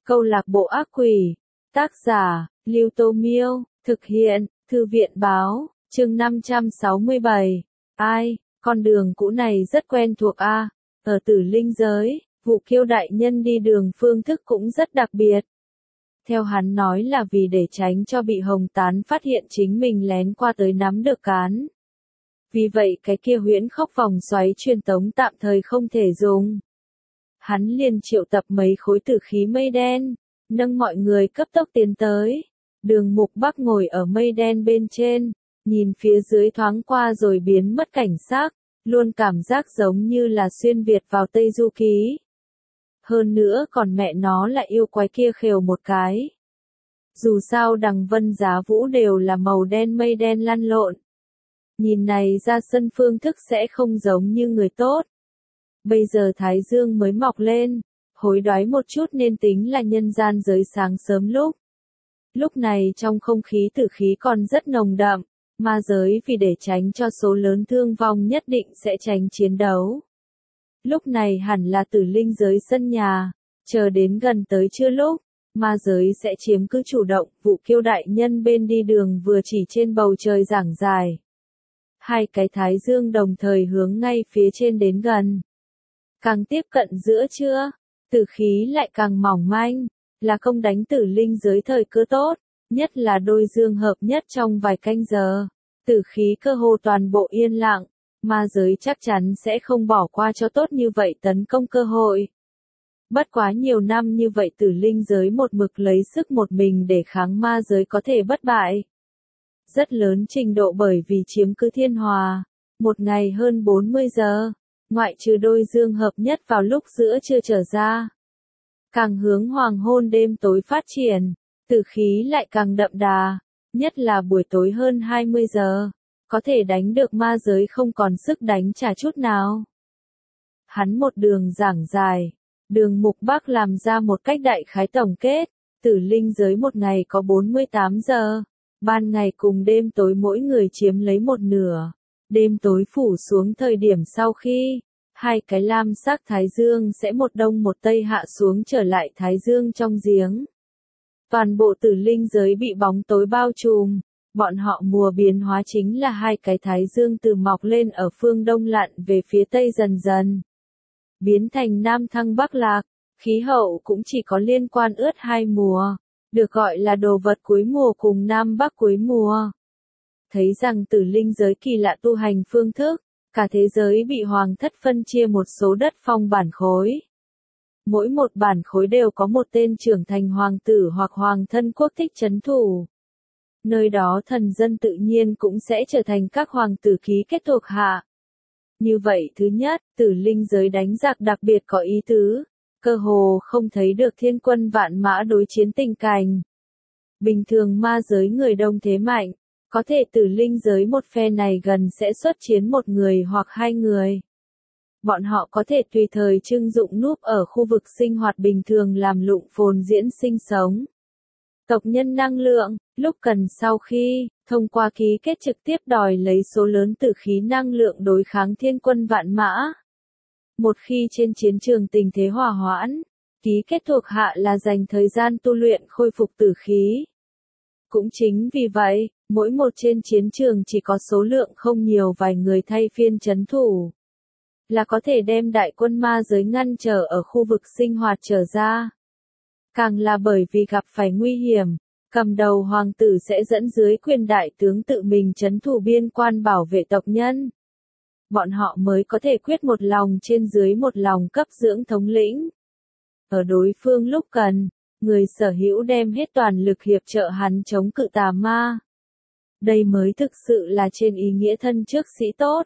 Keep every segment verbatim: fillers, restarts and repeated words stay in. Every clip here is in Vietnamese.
Câu lạc bộ ác quỷ. Tác giả, Lưu Tô Miêu. Thực hiện, Thư viện Báo. Chương năm trăm sáu mươi bảy. Ai, con đường cũ này rất quen thuộc a. À? Ở Tử Linh giới, Vũ Kiêu đại nhân đi đường phương thức cũng rất đặc biệt. Theo hắn nói là vì để tránh cho bị Hồng Tán phát hiện chính mình lén qua tới nắm được cán. Vì vậy cái kia huyễn khốc vòng xoáy truyền tống tạm thời không thể dùng. Hắn liền triệu tập mấy khối tử khí mây đen, nâng mọi người cấp tốc tiến tới. Đường Mục Bắc ngồi ở mây đen bên trên, nhìn phía dưới thoáng qua rồi biến mất cảnh sắc, luôn cảm giác giống như là xuyên Việt vào Tây Du Ký. Hơn nữa còn mẹ nó lại yêu quái kia khều một cái. Dù sao đằng vân giá vũ đều là màu đen mây đen lăn lộn. Nhìn này ra sân phương thức sẽ không giống như người tốt. Bây giờ Thái Dương mới mọc lên, hối đoái một chút nên tính là nhân gian giới sáng sớm lúc. Lúc này trong không khí tử khí còn rất nồng đậm, ma giới vì để tránh cho số lớn thương vong nhất định sẽ tránh chiến đấu. Lúc này hẳn là Tử Linh giới sân nhà, chờ đến gần tới trưa lúc, ma giới sẽ chiếm cứ chủ động. Vũ Kiêu đại nhân bên đi đường vừa chỉ trên bầu trời giảng dài. Hai cái thái dương đồng thời hướng ngay phía trên đến gần. Càng tiếp cận giữa trưa, tử khí lại càng mỏng manh, là công đánh Tử Linh giới thời cơ tốt, nhất là đôi dương hợp nhất trong vài canh giờ. Tử khí cơ hồ toàn bộ yên lặng, ma giới chắc chắn sẽ không bỏ qua cho tốt như vậy tấn công cơ hội. Bất quá nhiều năm như vậy Tử Linh giới một mực lấy sức một mình để kháng ma giới có thể bất bại. Rất lớn trình độ bởi vì chiếm cứ thiên hòa, một ngày hơn bốn mươi giờ, ngoại trừ đôi dương hợp nhất vào lúc giữa trưa trở ra. Càng hướng hoàng hôn đêm tối phát triển, tử khí lại càng đậm đà, nhất là buổi tối hơn hai mươi giờ, có thể đánh được ma giới không còn sức đánh trả chút nào. Hắn một đường giảng dài, Đường Mục Bắc làm ra một cách đại khái tổng kết, Tử Linh giới một ngày có bốn mươi tám giờ, ban ngày cùng đêm tối mỗi người chiếm lấy một nửa, đêm tối phủ xuống thời điểm sau khi, hai cái lam sắc thái dương sẽ một đông một tây hạ xuống trở lại thái dương trong giếng. Toàn bộ Tử Linh giới bị bóng tối bao trùm, bọn họ mùa biến hóa chính là hai cái thái dương từ mọc lên ở phương đông lặn về phía tây dần dần. Biến thành nam thăng bắc lạc, khí hậu cũng chỉ có liên quan ướt hai mùa, được gọi là đồ vật cuối mùa cùng nam bắc cuối mùa. Thấy rằng Tử Linh giới kỳ lạ tu hành phương thức, cả thế giới bị hoàng thất phân chia một số đất phong bản khối. Mỗi một bản khối đều có một tên trưởng thành hoàng tử hoặc hoàng thân quốc thích trấn thủ. Nơi đó thần dân tự nhiên cũng sẽ trở thành các hoàng tử ký kết thuộc hạ. Như vậy thứ nhất, Tử Linh giới đánh giặc đặc biệt có ý tứ, cơ hồ không thấy được thiên quân vạn mã đối chiến tình cảnh. Bình thường ma giới người đông thế mạnh, có thể Tử Linh giới một phe này gần sẽ xuất chiến một người hoặc hai người. Bọn họ có thể tùy thời trưng dụng núp ở khu vực sinh hoạt bình thường làm lụng phồn diễn sinh sống. Tộc nhân năng lượng, lúc cần sau khi, thông qua ký kết trực tiếp đòi lấy số lớn tử khí năng lượng đối kháng thiên quân vạn mã. Một khi trên chiến trường tình thế hòa hoãn, ký kết thuộc hạ là dành thời gian tu luyện khôi phục tử khí. Cũng chính vì vậy, mỗi một trên chiến trường chỉ có số lượng không nhiều vài người thay phiên trấn thủ, là có thể đem đại quân ma giới ngăn trở ở khu vực sinh hoạt trở ra. Càng là bởi vì gặp phải nguy hiểm, cầm đầu hoàng tử sẽ dẫn dưới quyền đại tướng tự mình trấn thủ biên quan bảo vệ tộc nhân. Bọn họ mới có thể quyết một lòng trên dưới một lòng cấp dưỡng thống lĩnh. Ở đối phương lúc cần, người sở hữu đem hết toàn lực hiệp trợ hắn chống cự tà ma. Đây mới thực sự là trên ý nghĩa thân trước sĩ tốt.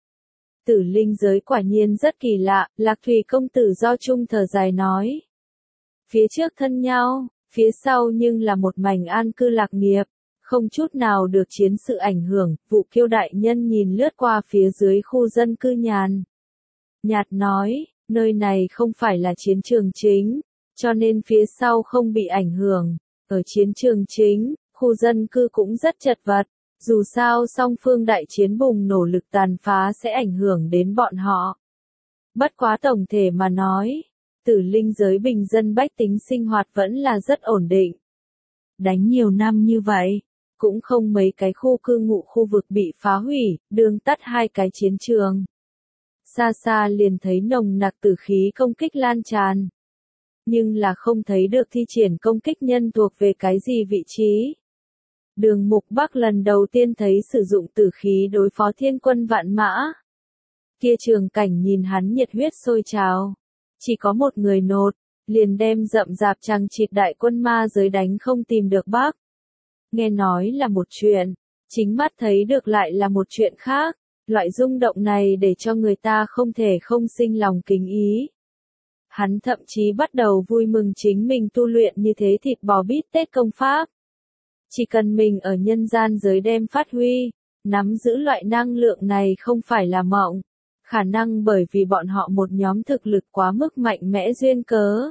Tử Linh giới quả nhiên rất kỳ lạ, Lạc Thủy công tử do trung thở dài nói. Phía trước thân nhau, phía sau nhưng là một mảnh an cư lạc nghiệp, không chút nào được chiến sự ảnh hưởng. Vũ Kiêu đại nhân nhìn lướt qua phía dưới khu dân cư nhàn nhạt nói, nơi này không phải là chiến trường chính, cho nên phía sau không bị ảnh hưởng. Ở chiến trường chính, khu dân cư cũng rất chật vật, dù sao song phương đại chiến bùng nổ lực tàn phá sẽ ảnh hưởng đến bọn họ. Bất quá tổng thể mà nói, Tử linh giới bình dân bách tính sinh hoạt vẫn là rất ổn định. Đánh nhiều năm như vậy, cũng không mấy cái khu cư ngụ khu vực bị phá hủy, đường tắt hai cái chiến trường. Xa xa liền thấy nồng nặc tử khí công kích lan tràn. Nhưng là không thấy được thi triển công kích nhân thuộc về cái gì vị trí. Đường Mục Bắc lần đầu tiên thấy sử dụng tử khí đối phó thiên quân vạn mã. Kia trường cảnh nhìn hắn nhiệt huyết sôi trào. Chỉ có một người nột, liền đem rậm rạp chằng chịt đại quân ma giới đánh không tìm được Bắc. Nghe nói là một chuyện, chính mắt thấy được lại là một chuyện khác. Loại rung động này để cho người ta không thể không sinh lòng kính ý. Hắn thậm chí bắt đầu vui mừng chính mình tu luyện như thế thịt bò bít tết công pháp. Chỉ cần mình ở nhân gian giới đem phát huy, nắm giữ loại năng lượng này không phải là mộng. Khả năng bởi vì bọn họ một nhóm thực lực quá mức mạnh mẽ duyên cớ.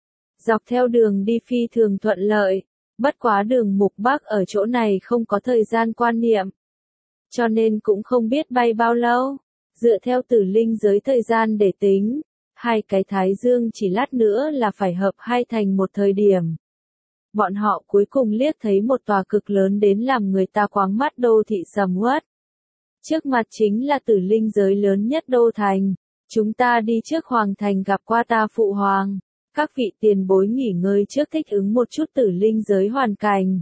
Dọc theo đường đi phi thường thuận lợi, bất quá đường Mục Bắc ở chỗ này không có thời gian quan niệm. Cho nên cũng không biết bay bao lâu, dựa theo tử linh giới thời gian để tính, hai cái thái dương chỉ lát nữa là phải hợp hai thành một thời điểm. Bọn họ cuối cùng liếc thấy một tòa cực lớn đến làm người ta quáng mắt đô thị sầm uất. Trước mặt chính là tử linh giới lớn nhất đô thành, chúng ta đi trước hoàng thành gặp qua ta phụ hoàng. Các vị tiền bối nghỉ ngơi trước thích ứng một chút tử linh giới hoàn cảnh.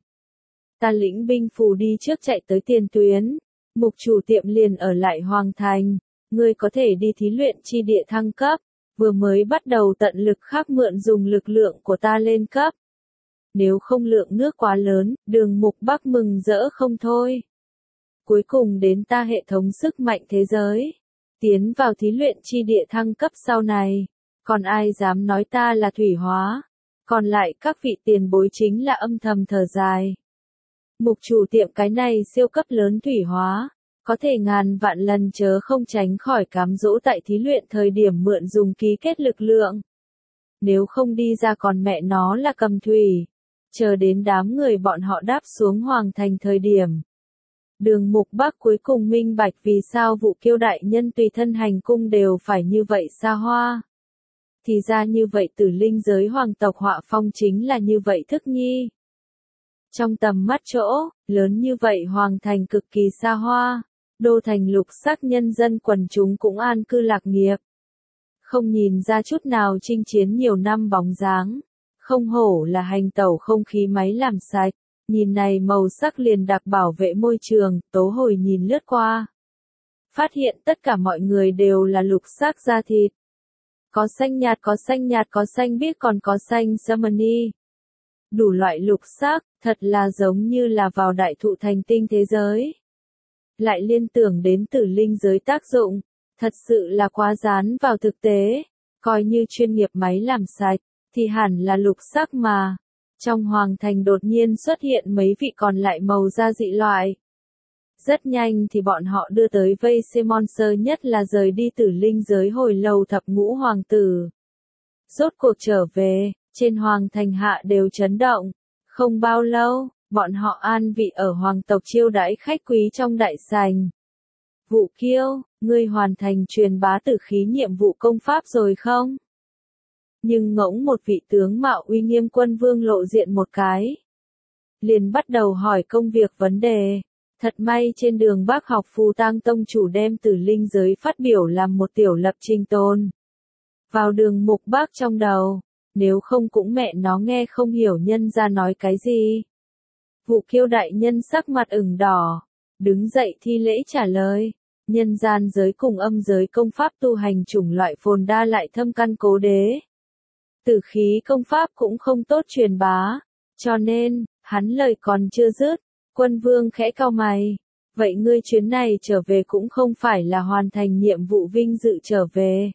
Ta lĩnh binh phù đi trước chạy tới tiền tuyến. Mục chủ tiệm liền ở lại hoàng thành. Ngươi có thể đi thí luyện chi địa thăng cấp. Vừa mới bắt đầu tận lực khắc mượn dùng lực lượng của ta lên cấp. Nếu không lượng nước quá lớn, đường Mục Bắc mừng rỡ không thôi. Cuối cùng đến ta hệ thống sức mạnh thế giới. Tiến vào thí luyện chi địa thăng cấp sau này. Còn ai dám nói ta là thủy hóa. Còn lại các vị tiền bối chính là âm thầm thở dài. Mục chủ tiệm cái này siêu cấp lớn thủy hóa. Có thể ngàn vạn lần chớ không tránh khỏi cám dỗ tại thí luyện thời điểm mượn dùng ký kết lực lượng. Nếu không đi ra còn mẹ nó là cầm thủy. Chờ đến đám người bọn họ đáp xuống hoàng thành thời điểm. Đường Mục Bắc cuối cùng minh bạch vì sao vụ Kiêu đại nhân tùy thân hành cung đều phải như vậy xa hoa. Thì ra như vậy tử linh giới hoàng tộc họa phong chính là như vậy thức nhi. Trong tầm mắt chỗ, lớn như vậy hoàng thành cực kỳ xa hoa, đô thành lục sắc nhân dân quần chúng cũng an cư lạc nghiệp. Không nhìn ra chút nào chinh chiến nhiều năm bóng dáng, không hổ là hành tẩu không khí máy làm sạch, nhìn này màu sắc liền đặc bảo vệ môi trường, tố hồi nhìn lướt qua. Phát hiện tất cả mọi người đều là lục sắc da thịt. Có xanh nhạt có xanh nhạt có xanh biếc còn có xanh Samani. Đủ loại lục sắc, thật là giống như là vào đại thụ thành tinh thế giới. Lại liên tưởng đến tử linh giới tác dụng, thật sự là quá dán vào thực tế. Coi như chuyên nghiệp máy làm sạch, thì hẳn là lục sắc mà. Trong hoàng thành đột nhiên xuất hiện mấy vị còn lại màu da dị loại. Rất nhanh thì bọn họ đưa tới vây xem monster nhất là rời đi tử linh giới hồi lâu thập ngũ hoàng tử. Rốt cuộc trở về, trên hoàng thành hạ đều chấn động. Không bao lâu, bọn họ an vị ở hoàng tộc chiêu đãi khách quý trong đại sảnh. Vụ Kiêu, ngươi hoàn thành truyền bá tử khí nhiệm vụ công pháp rồi không? Nhưng ngỗng một vị tướng mạo uy nghiêm quân vương lộ diện một cái. Liền bắt đầu hỏi công việc vấn đề. Thật may trên đường Bắc học Phù Tang tông chủ đem tử linh giới phát biểu làm một tiểu lập trình tôn. Vào đường Mục Bắc trong đầu, nếu không cũng mẹ nó nghe không hiểu nhân ra nói cái gì. Vụ Kiêu đại nhân sắc mặt ửng đỏ, đứng dậy thi lễ trả lời. Nhân gian giới cùng âm giới công pháp tu hành chủng loại phồn đa lại thâm căn cố đế. Tử khí công pháp cũng không tốt truyền bá, cho nên, hắn lời còn chưa dứt, quân vương khẽ cau mày. Vậy ngươi chuyến này trở về cũng không phải là hoàn thành nhiệm vụ vinh dự trở về,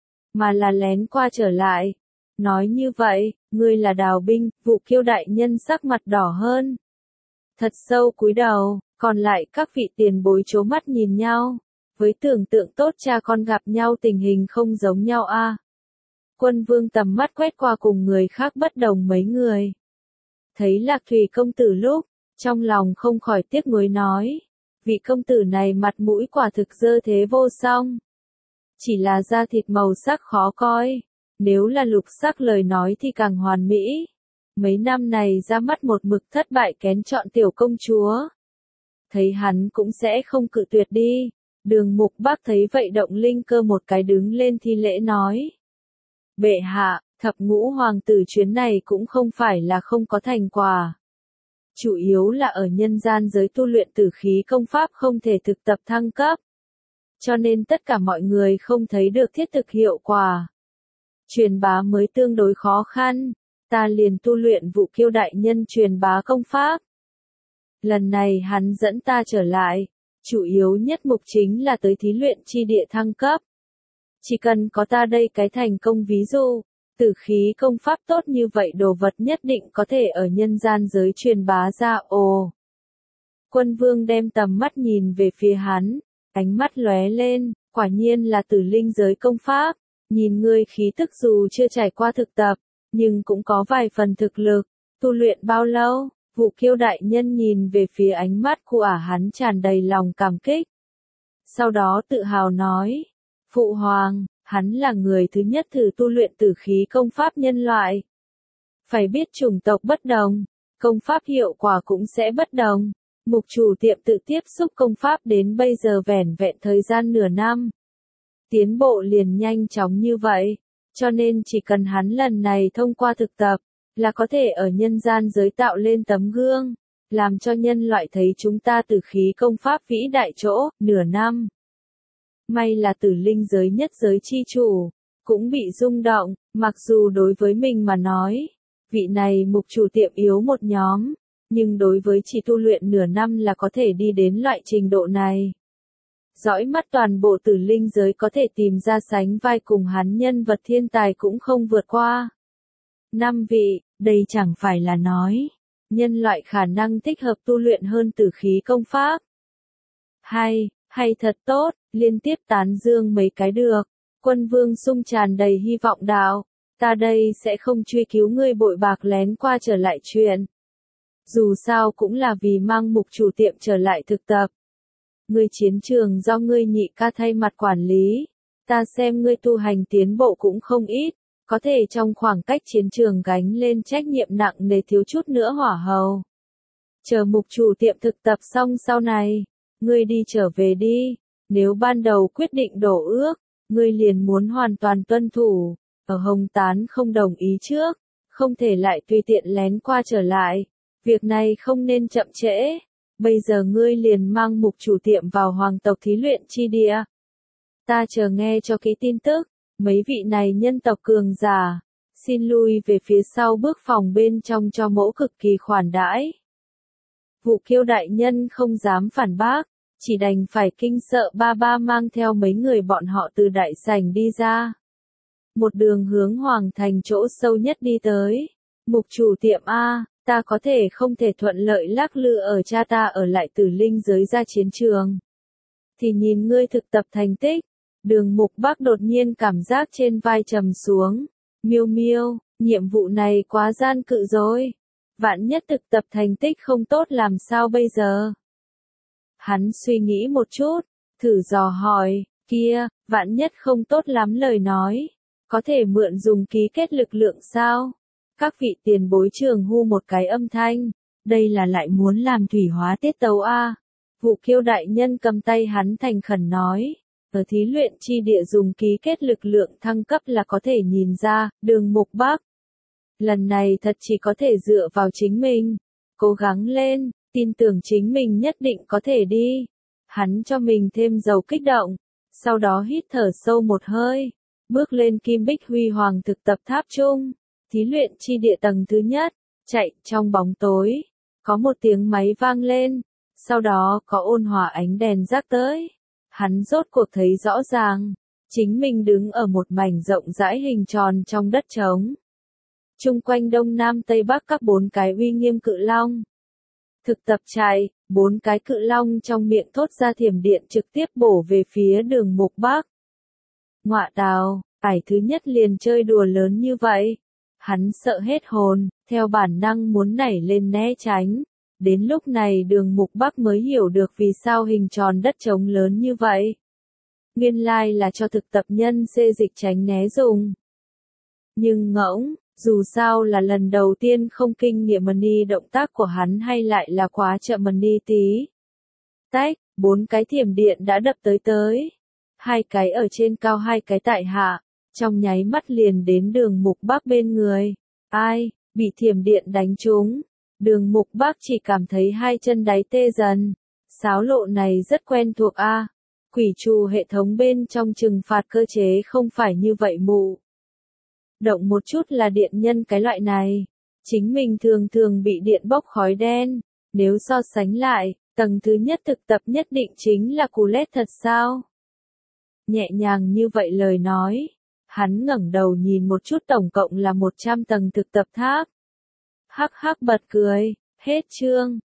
mà là lén qua trở lại. Nói như vậy, ngươi là đào binh, Vụ Kiêu đại nhân sắc mặt đỏ hơn. Thật sâu cúi đầu, còn lại các vị tiền bối chố mắt nhìn nhau, với tưởng tượng tốt cha con gặp nhau tình hình không giống nhau a. À. Quân vương tầm mắt quét qua cùng người khác bất đồng mấy người. Thấy Lạc Thủy công tử lúc, trong lòng không khỏi tiếc nuối nói. Vị công tử này mặt mũi quả thực dơ thế vô song. Chỉ là da thịt màu sắc khó coi. Nếu là lục sắc lời nói thì càng hoàn mỹ. Mấy năm này ra mắt một mực thất bại kén chọn tiểu công chúa. Thấy hắn cũng sẽ không cự tuyệt đi. Đường Mục Bác thấy vậy động linh cơ một cái đứng lên thi lễ nói. Bệ hạ, thập ngũ hoàng tử chuyến này cũng không phải là không có thành quả. Chủ yếu là ở nhân gian giới tu luyện tử khí công pháp không thể thực tập thăng cấp. Cho nên tất cả mọi người không thấy được thiết thực hiệu quả. Truyền bá mới tương đối khó khăn, ta liền tu luyện Vũ Kiêu đại nhân truyền bá công pháp. Lần này hắn dẫn ta trở lại, chủ yếu nhất mục chính là tới thí luyện chi địa thăng cấp. Chỉ cần có ta đây cái thành công ví dụ, tử khí công pháp tốt như vậy đồ vật nhất định có thể ở nhân gian giới truyền bá ra. Ồ! Quân vương đem tầm mắt nhìn về phía hắn, ánh mắt lóe lên, quả nhiên là tử linh giới công pháp. Nhìn ngươi khí tức dù chưa trải qua thực tập, nhưng cũng có vài phần thực lực. Tu luyện bao lâu? Vũ Kiêu đại nhân nhìn về phía ánh mắt của ả hắn tràn đầy lòng cảm kích. Sau đó tự hào nói, Phụ Hoàng, hắn là người thứ nhất thử tu luyện tử khí công pháp nhân loại. Phải biết chủng tộc bất đồng, công pháp hiệu quả cũng sẽ bất đồng. Mục chủ tiệm tự tiếp xúc công pháp đến bây giờ vẻn vẹn thời gian nửa năm. Tiến bộ liền nhanh chóng như vậy, cho nên chỉ cần hắn lần này thông qua thực tập, là có thể ở nhân gian giới tạo lên tấm gương, làm cho nhân loại thấy chúng ta tử khí công pháp vĩ đại chỗ, nửa năm. May là tử linh giới nhất giới chi chủ, cũng bị rung động, mặc dù đối với mình mà nói, vị này mục chủ tiệm yếu một nhóm, nhưng đối với chỉ tu luyện nửa năm là có thể đi đến loại trình độ này. Dõi mắt toàn bộ tử linh giới có thể tìm ra sánh vai cùng hắn nhân vật thiên tài cũng không vượt qua. Năm vị, đây chẳng phải là nói, nhân loại khả năng thích hợp tu luyện hơn tử khí công pháp. Hay, hay thật tốt, liên tiếp tán dương mấy cái được. Quân vương sung tràn đầy hy vọng đạo, ta đây sẽ không truy cứu ngươi bội bạc lén qua trở lại chuyện. Dù sao cũng là vì mang mục chủ tiệm trở lại thực tập. Ngươi chiến trường do ngươi nhị ca thay mặt quản lý, ta xem ngươi tu hành tiến bộ cũng không ít, có thể trong khoảng cách chiến trường gánh lên trách nhiệm nặng nề thiếu chút nữa hỏa hầu. Chờ mục chủ tiệm thực tập xong sau này, ngươi đi trở về đi, nếu ban đầu quyết định đổ ước, ngươi liền muốn hoàn toàn tuân thủ, ở Hồng Tán không đồng ý trước, không thể lại tùy tiện lén qua trở lại, việc này không nên chậm trễ. Bây giờ ngươi liền mang mục chủ tiệm vào hoàng tộc thí luyện chi địa. Ta chờ nghe cho kỹ tin tức, mấy vị này nhân tộc cường giả, xin lui về phía sau bước phòng bên trong cho mẫu cực kỳ khoản đãi. Vũ Kiêu đại nhân không dám phản bác, chỉ đành phải kinh sợ ba ba mang theo mấy người bọn họ từ đại sảnh đi ra. Một đường hướng hoàng thành chỗ sâu nhất đi tới. Mục chủ tiệm A, ta có thể không thể thuận lợi lắc lư ở cha ta ở lại tử linh giới ra chiến trường. Thì nhìn ngươi thực tập thành tích. Đường Mục Bác đột nhiên cảm giác trên vai trầm xuống. Miêu miêu, nhiệm vụ này quá gian cự rồi. Vạn nhất thực tập thành tích không tốt làm sao bây giờ? Hắn suy nghĩ một chút, thử dò hỏi, kia, vạn nhất không tốt lắm lời nói. Có thể mượn dùng ký kết lực lượng sao? Các vị tiền bối trường hu một cái âm thanh, đây là lại muốn làm thủy hóa tiết tấu A. Vũ Kiêu đại nhân cầm tay hắn thành khẩn nói, ở thí luyện chi địa dùng ký kết lực lượng thăng cấp là có thể nhìn ra, Đường Mục Bác. Lần này thật chỉ có thể dựa vào chính mình, cố gắng lên, tin tưởng chính mình nhất định có thể đi. Hắn cho mình thêm dầu kích động, sau đó hít thở sâu một hơi, bước lên Kim Bích Huy Hoàng thực tập tháp chung. Thí luyện chi địa tầng thứ nhất, chạy trong bóng tối, có một tiếng máy vang lên, sau đó có ôn hòa ánh đèn rác tới. Hắn rốt cuộc thấy rõ ràng, chính mình đứng ở một mảnh rộng rãi hình tròn trong đất trống. Chung quanh đông nam tây bắc các bốn cái uy nghiêm cự long. Thực tập trại, bốn cái cự long trong miệng thốt ra thiểm điện trực tiếp bổ về phía Đường Mục Bác. Ngọa tào, ải thứ nhất liền chơi đùa lớn như vậy. Hắn sợ hết hồn, theo bản năng muốn nảy lên né tránh. Đến lúc này Đường Mục Bác mới hiểu được vì sao hình tròn đất trống lớn như vậy. Nguyên lai là cho thực tập nhân xê dịch tránh né dùng. Nhưng ngỗng, dù sao là lần đầu tiên không kinh nghiệm mani động tác của hắn hay lại là quá chậm mani tí. Tách, bốn cái thiểm điện đã đập tới tới. Hai cái ở trên cao hai cái tại hạ, trong nháy mắt liền đến Đường Mục Bác bên người. Ai, bị thiểm điện đánh trúng. Đường Mục Bác chỉ cảm thấy hai chân đáy tê dần. Xáo lộ này rất quen thuộc a. Quỷ trù hệ thống bên trong trừng phạt cơ chế không phải như vậy mụ. Động một chút là điện nhân cái loại này. Chính mình thường thường bị điện bốc khói đen. Nếu so sánh lại, tầng thứ nhất thực tập nhất định chính là cú lét thật sao? Nhẹ nhàng như vậy lời nói. Hắn ngẩng đầu nhìn một chút tổng cộng là một trăm tầng thực tập tháp. Hắc hắc bật cười, hết chương.